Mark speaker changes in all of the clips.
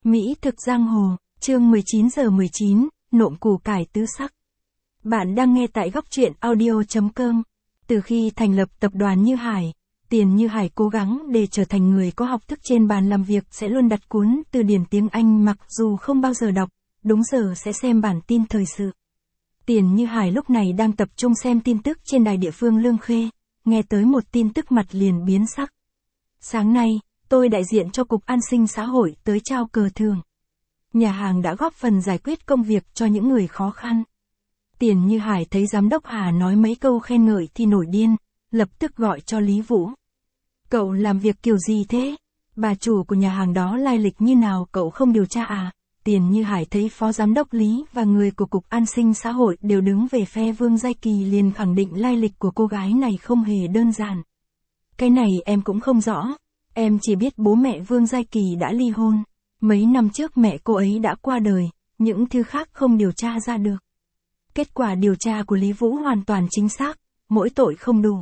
Speaker 1: Mỹ thực giang hồ, chương 19:19, nộm củ cải tứ sắc. Bạn đang nghe tại góc truyện audio.com. Từ khi thành lập tập đoàn Như Hải, Tiền Như Hải cố gắng để trở thành người có học thức trên bàn làm việc, sẽ luôn đặt cuốn từ điển tiếng Anh mặc dù không bao giờ đọc, đúng giờ sẽ xem bản tin thời sự. Tiền Như Hải lúc này đang tập trung xem tin tức trên đài địa phương Lương Khê, nghe tới một tin tức mặt liền biến sắc. Sáng nay, tôi đại diện cho Cục An sinh xã hội tới trao cờ thưởng. Nhà hàng đã góp phần giải quyết công việc cho những người khó khăn. Tiền Như Hải thấy giám đốc Hà nói mấy câu khen ngợi thì nổi điên, lập tức gọi cho Lý Vũ. Cậu làm việc kiểu gì thế? Bà chủ của nhà hàng đó lai lịch như nào cậu không điều tra à? Tiền Như Hải thấy phó giám đốc Lý và người của Cục An sinh xã hội đều đứng về phe Vương Giai Kỳ liền khẳng định lai lịch của cô gái này không hề đơn giản. Cái này em cũng không rõ. Em chỉ biết bố mẹ Vương Giai Kỳ đã ly hôn. Mấy năm trước mẹ cô ấy đã qua đời, những thứ khác không điều tra ra được. Kết quả điều tra của Lý Vũ hoàn toàn chính xác, mỗi tội không đủ.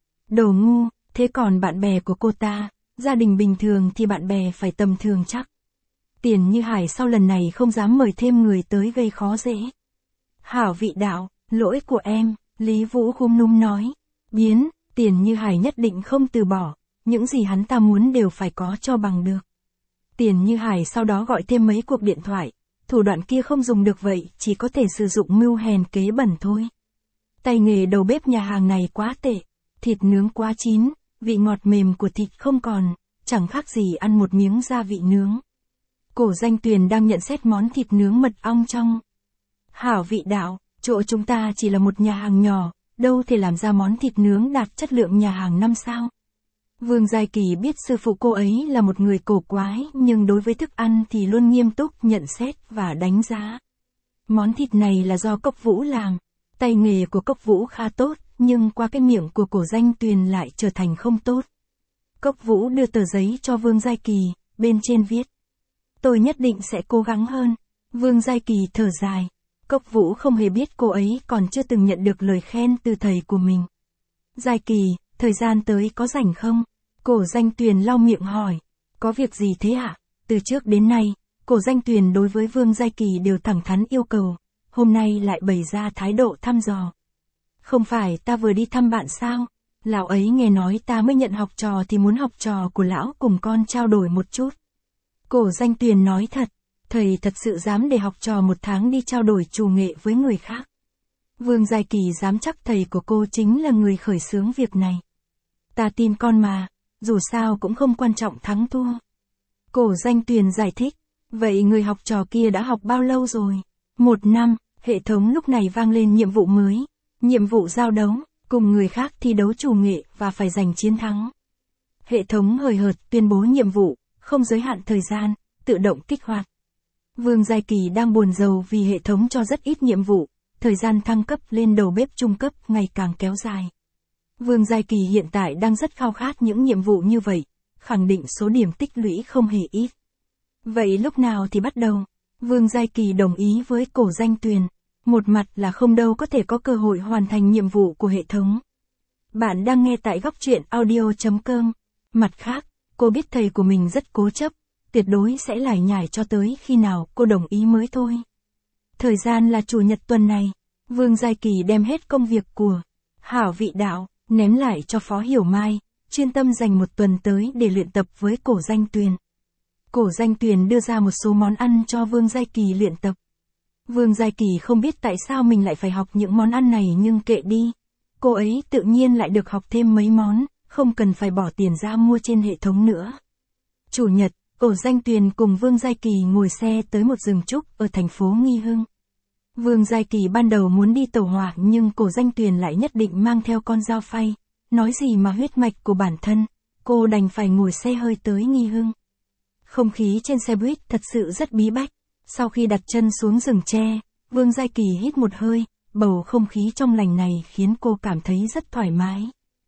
Speaker 1: Đồ ngu, thế còn bạn bè của cô ta, gia đình bình thường thì bạn bè phải tầm thường chắc. Tiền Như Hải sau lần này không dám mời thêm người tới gây khó dễ. Hảo vị đạo, lỗi của em, Lý Vũ khúm núm nói. Biến, Tiền Như Hải nhất định không từ bỏ, những gì hắn ta muốn đều phải có cho bằng được. Tiền Như Hải sau đó gọi thêm mấy cuộc điện thoại, thủ đoạn kia không dùng được vậy, chỉ có thể sử dụng mưu hèn kế bẩn thôi. Tay nghề đầu bếp nhà hàng này quá tệ, thịt nướng quá chín, vị ngọt mềm của thịt không còn, chẳng khác gì ăn một miếng gia vị nướng. Cổ Danh Tuyền đang nhận xét món thịt nướng mật ong trong. Hảo vị đạo, chỗ chúng ta chỉ là một nhà hàng nhỏ, đâu thể làm ra món thịt nướng đạt chất lượng nhà hàng 5 sao. Vương Giai Kỳ biết sư phụ cô ấy là một người cổ quái, nhưng đối với thức ăn thì luôn nghiêm túc nhận xét và đánh giá. Món thịt này là do Cốc Vũ làm. Tay nghề của Cốc Vũ khá tốt, nhưng qua cái miệng của Cổ Danh Tuyền lại trở thành không tốt. Cốc Vũ đưa tờ giấy cho Vương Giai Kỳ, bên trên viết. Tôi nhất định sẽ cố gắng hơn. Vương Giai Kỳ thở dài. Cốc Vũ không hề biết cô ấy còn chưa từng nhận được lời khen từ thầy của mình. Giai Kỳ, thời gian tới có rảnh không? Cổ Danh Tuyền lau miệng hỏi. Có việc gì thế ạ? Từ trước đến nay, Cổ Danh Tuyền đối với Vương Giai Kỳ đều thẳng thắn yêu cầu, hôm nay lại bày ra thái độ thăm dò. Không phải ta vừa đi thăm bạn sao? Lão ấy nghe nói ta mới nhận học trò thì muốn học trò của lão cùng con trao đổi một chút. Cổ Danh Tuyền nói thật, thầy thật sự dám để học trò một tháng đi trao đổi trù nghệ với người khác. Vương Giai Kỳ dám chắc thầy của cô chính là người khởi xướng việc này. Ta tin con mà, dù sao cũng không quan trọng thắng thua. Cổ Danh Tuyền giải thích, vậy người học trò kia đã học bao lâu rồi? 1 năm, hệ thống lúc này vang lên nhiệm vụ mới. Nhiệm vụ giao đấu, cùng người khác thi đấu trù nghệ và phải giành chiến thắng. Hệ thống hời hợt tuyên bố nhiệm vụ, không giới hạn thời gian, tự động kích hoạt. Vương Giai Kỳ đang buồn rầu vì hệ thống cho rất ít nhiệm vụ, thời gian thăng cấp lên đầu bếp trung cấp ngày càng kéo dài. Vương Giai Kỳ hiện tại đang rất khao khát những nhiệm vụ như vậy, khẳng định số điểm tích lũy không hề ít. Vậy lúc nào thì bắt đầu? Vương Giai Kỳ đồng ý với Cổ Danh Tuyền. Một mặt là không đâu có thể có cơ hội hoàn thành nhiệm vụ của hệ thống. Bạn đang nghe tại góc truyện audio.com. Mặt khác, cô biết thầy của mình rất cố chấp, tuyệt đối sẽ lải nhải cho tới khi nào cô đồng ý mới thôi. Thời gian là chủ nhật tuần này. Vương Giai Kỳ đem hết công việc của Hảo vị đạo, ném lại cho Phó Hiểu Mai, chuyên tâm dành một tuần tới để luyện tập với Cổ Danh Tuyền. Cổ Danh Tuyền đưa ra một số món ăn cho Vương Giai Kỳ luyện tập. Vương Giai Kỳ không biết tại sao mình lại phải học những món ăn này nhưng kệ đi. Cô ấy tự nhiên lại được học thêm mấy món, không cần phải bỏ tiền ra mua trên hệ thống nữa. Chủ nhật, Cổ Danh Tuyền cùng Vương Giai Kỳ ngồi xe tới một rừng trúc ở thành phố Nghi Hưng. Vương Giai Kỳ ban đầu muốn đi tàu hỏa nhưng Cổ Danh Tuyền lại nhất định mang theo con dao phay, nói gì mà huyết mạch của bản thân, cô đành phải ngồi xe hơi tới Nghi Hưng. Không khí trên xe buýt thật sự rất bí bách. Sau khi đặt chân xuống rừng tre, Vương Giai Kỳ hít một hơi, bầu không khí trong lành này khiến cô cảm thấy rất thoải mái.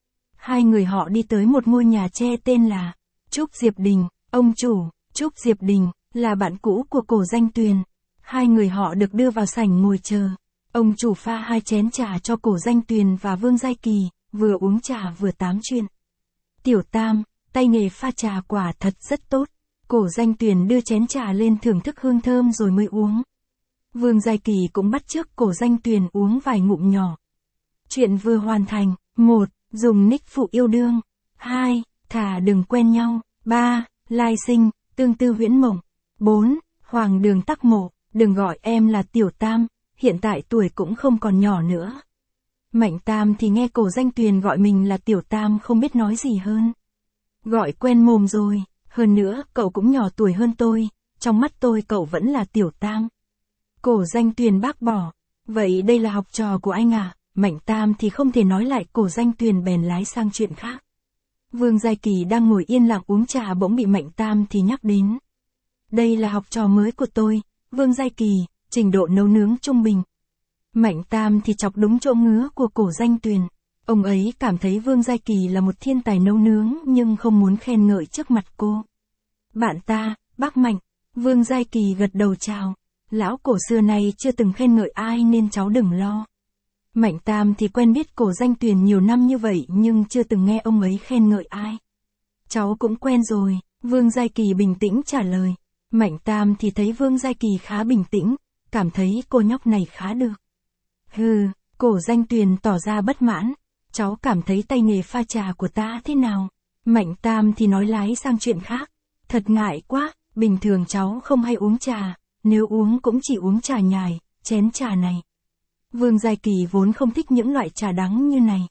Speaker 1: Hai người họ đi tới một ngôi nhà tre tên là Trúc Diệp Đình. Ông chủ, Trúc Diệp Đình, là bạn cũ của Cổ Danh Tuyền. Hai người họ được đưa vào sảnh ngồi chờ. Ông chủ pha 2 chén trà cho Cổ Danh Tuyền và Vương Giai Kỳ, vừa uống trà vừa tám chuyện. Tiểu Tam, tay nghề pha trà quả thật rất tốt. Cổ Danh Tuyền đưa chén trà lên thưởng thức hương thơm rồi mới uống. Vương Giai Kỳ cũng bắt chước Cổ Danh Tuyền uống vài ngụm nhỏ. Chuyện vừa hoàn thành. 1. Dùng nick phụ yêu đương. 2. Thả đừng quen nhau. 3. Lai sinh, tương tư huyễn mộng. 4. Hoàng đường tắc mộ, đừng gọi em là Tiểu Tam, hiện tại tuổi cũng không còn nhỏ nữa. Mạnh Tam thì nghe Cổ Danh Tuyền gọi mình là Tiểu Tam không biết nói gì hơn. Gọi quen mồm rồi, hơn nữa cậu cũng nhỏ tuổi hơn tôi, trong mắt tôi cậu vẫn là Tiểu Tam. Cổ Danh Tuyền bác bỏ, vậy đây là học trò của anh à? Mạnh Tam thì không thể nói lại, Cổ Danh Tuyền bèn lái sang chuyện khác. Vương Giai Kỳ đang ngồi yên lặng uống trà bỗng bị Mạnh Tam thì nhắc đến. Đây là học trò mới của tôi, Vương Giai Kỳ, trình độ nấu nướng trung bình. Mạnh Tam thì chọc đúng chỗ ngứa của Cổ Danh Tuyền. Ông ấy cảm thấy Vương Giai Kỳ là một thiên tài nấu nướng nhưng không muốn khen ngợi trước mặt cô. Bạn ta, bác Mạnh. Vương Giai Kỳ gật đầu chào. Lão Cổ xưa nay chưa từng khen ngợi ai nên cháu đừng lo. Mạnh Tam thì quen biết Cổ Danh Tuyền nhiều năm như vậy nhưng chưa từng nghe ông ấy khen ngợi ai. Cháu cũng quen rồi, Vương Giai Kỳ bình tĩnh trả lời. Mạnh Tam thì thấy Vương Giai Kỳ khá bình tĩnh, cảm thấy cô nhóc này khá được. Hừ, Cổ Danh Tuyền tỏ ra bất mãn. Cháu cảm thấy tay nghề pha trà của ta thế nào? Mạnh Tam thì nói lái sang chuyện khác. Thật ngại quá, bình thường cháu không hay uống trà, nếu uống cũng chỉ uống trà nhài, chén trà này. Vương Giai Kỳ vốn không thích những loại trà đắng như này.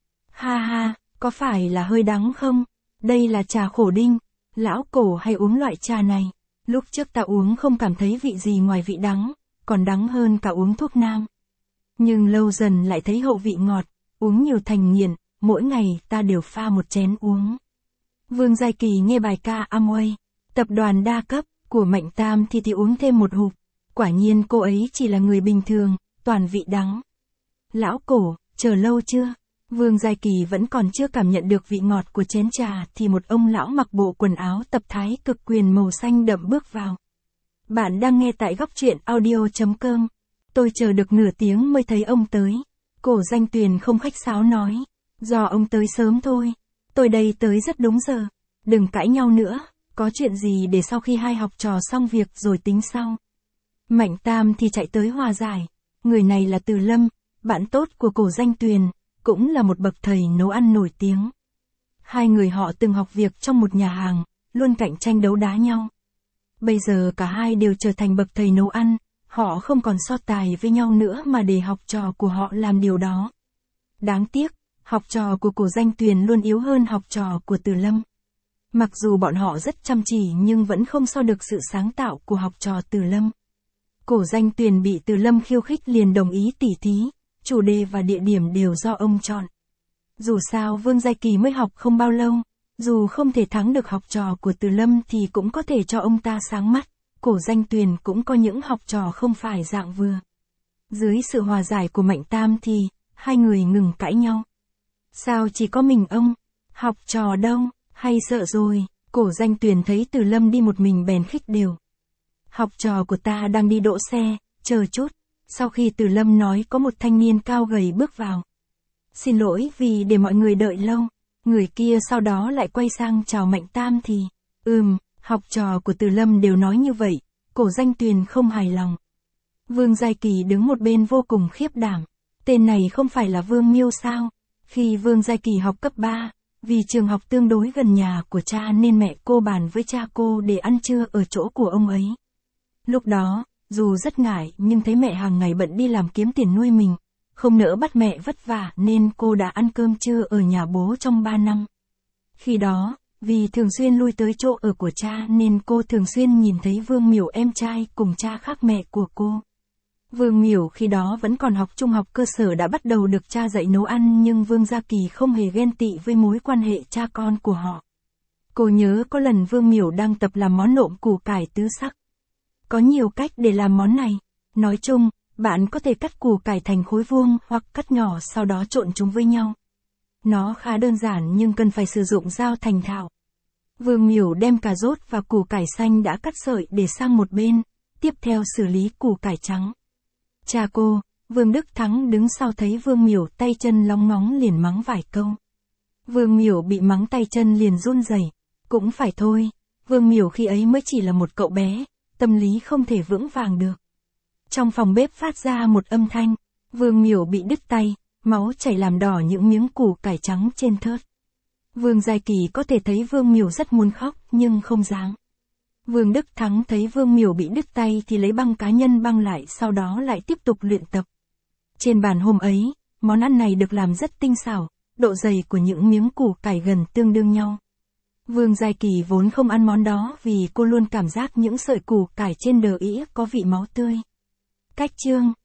Speaker 1: Ha ha, có phải là hơi đắng không? Đây là trà khổ đinh, lão Cổ hay uống loại trà này. Lúc trước ta uống không cảm thấy vị gì ngoài vị đắng, còn đắng hơn cả uống thuốc nam. Nhưng lâu dần lại thấy hậu vị ngọt, uống nhiều thành nghiện, mỗi ngày ta đều pha một chén uống. Vương Giai Kỳ nghe bài ca Amway, tập đoàn đa cấp, của Mạnh Tam thì uống thêm một hụp. Quả nhiên cô ấy chỉ là người bình thường, toàn vị đắng. Lão Cổ, chờ lâu chưa? Vương Giai Kỳ vẫn còn chưa cảm nhận được vị ngọt của chén trà thì một ông lão mặc bộ quần áo tập thái cực quyền màu xanh đậm bước vào. Bạn đang nghe tại góc truyện audio.com. Tôi chờ được nửa tiếng mới thấy ông tới. Cổ Danh Tuyền không khách sáo nói. Do ông tới sớm thôi. Tôi đây tới rất đúng giờ. Đừng cãi nhau nữa. Có chuyện gì để sau khi hai học trò xong việc rồi tính sau. Mạnh Tam thì chạy tới hòa giải. Người này là Từ Lâm, bạn tốt của Cổ Danh Tuyền, cũng là một bậc thầy nấu ăn nổi tiếng. Hai người họ từng học việc trong một nhà hàng, luôn cạnh tranh đấu đá nhau. Bây giờ cả hai đều trở thành bậc thầy nấu ăn, họ không còn so tài với nhau nữa mà để học trò của họ làm điều đó. Đáng tiếc, học trò của Cổ Danh Tuyền luôn yếu hơn học trò của Từ Lâm. Mặc dù bọn họ rất chăm chỉ nhưng vẫn không so được sự sáng tạo của học trò Từ Lâm. Cổ Danh Tuyền bị Từ Lâm khiêu khích liền đồng ý tỉ thí, chủ đề và địa điểm đều do ông chọn. Dù sao Vương Giai Kỳ mới học không bao lâu, dù không thể thắng được học trò của Từ Lâm thì cũng có thể cho ông ta sáng mắt. Cổ Danh Tuyền cũng có những học trò không phải dạng vừa. Dưới sự hòa giải của Mạnh Tam thì, hai người ngừng cãi nhau. Sao chỉ có mình ông? Học trò đâu? Hay sợ rồi? Cổ Danh Tuyền thấy Từ Lâm đi một mình bèn khích đều. Học trò của ta đang đi đỗ xe, chờ chút. Sau khi Từ Lâm nói có một thanh niên cao gầy bước vào. Xin lỗi vì để mọi người đợi lâu. Người kia sau đó lại quay sang chào Mạnh Tam thì. Học trò của Từ Lâm đều nói như vậy. Cổ Danh Tuyền không hài lòng. Vương Giai Kỳ đứng một bên vô cùng khiếp đảm. Tên này không phải là Vương Miêu sao? Khi Vương Giai Kỳ học cấp 3, vì trường học tương đối gần nhà của cha nên mẹ cô bàn với cha cô để ăn trưa ở chỗ của ông ấy. Lúc đó, dù rất ngại nhưng thấy mẹ hàng ngày bận đi làm kiếm tiền nuôi mình, không nỡ bắt mẹ vất vả nên cô đã ăn cơm trưa ở nhà bố trong 3 năm. Khi đó, vì thường xuyên lui tới chỗ ở của cha nên cô thường xuyên nhìn thấy Vương Miểu em trai cùng cha khác mẹ của cô. Vương Miểu khi đó vẫn còn học trung học cơ sở đã bắt đầu được cha dạy nấu ăn nhưng Vương Gia Kỳ không hề ghen tị với mối quan hệ cha con của họ. Cô nhớ có lần Vương Miểu đang tập làm món nộm củ cải tứ sắc. Có nhiều cách để làm món này. Nói chung, bạn có thể cắt củ cải thành khối vuông hoặc cắt nhỏ sau đó trộn chúng với nhau. Nó khá đơn giản nhưng cần phải sử dụng dao thành thạo. Vương Miểu đem cà rốt và củ cải xanh đã cắt sợi để sang một bên, tiếp theo xử lý củ cải trắng. Cha cô, Vương Đức Thắng đứng sau thấy Vương Miểu tay chân lóng ngóng liền mắng vài câu. Vương Miểu bị mắng tay chân liền run rẩy. Cũng phải thôi, Vương Miểu khi ấy mới chỉ là một cậu bé, tâm lý không thể vững vàng được. Trong phòng bếp phát ra một âm thanh, Vương Miểu bị đứt tay, máu chảy làm đỏ những miếng củ cải trắng trên thớt. Vương Giai Kỳ có thể thấy Vương Miểu rất muốn khóc, nhưng không dám. Vương Đức Thắng thấy Vương Miểu bị đứt tay thì lấy băng cá nhân băng lại, sau đó lại tiếp tục luyện tập. Trên bàn hôm ấy, món ăn này được làm rất tinh xảo, độ dày của những miếng củ cải gần tương đương nhau. Vương Giai Kỳ vốn không ăn món đó vì cô luôn cảm giác những sợi củ cải trên đờ ĩa có vị máu tươi. Cách chương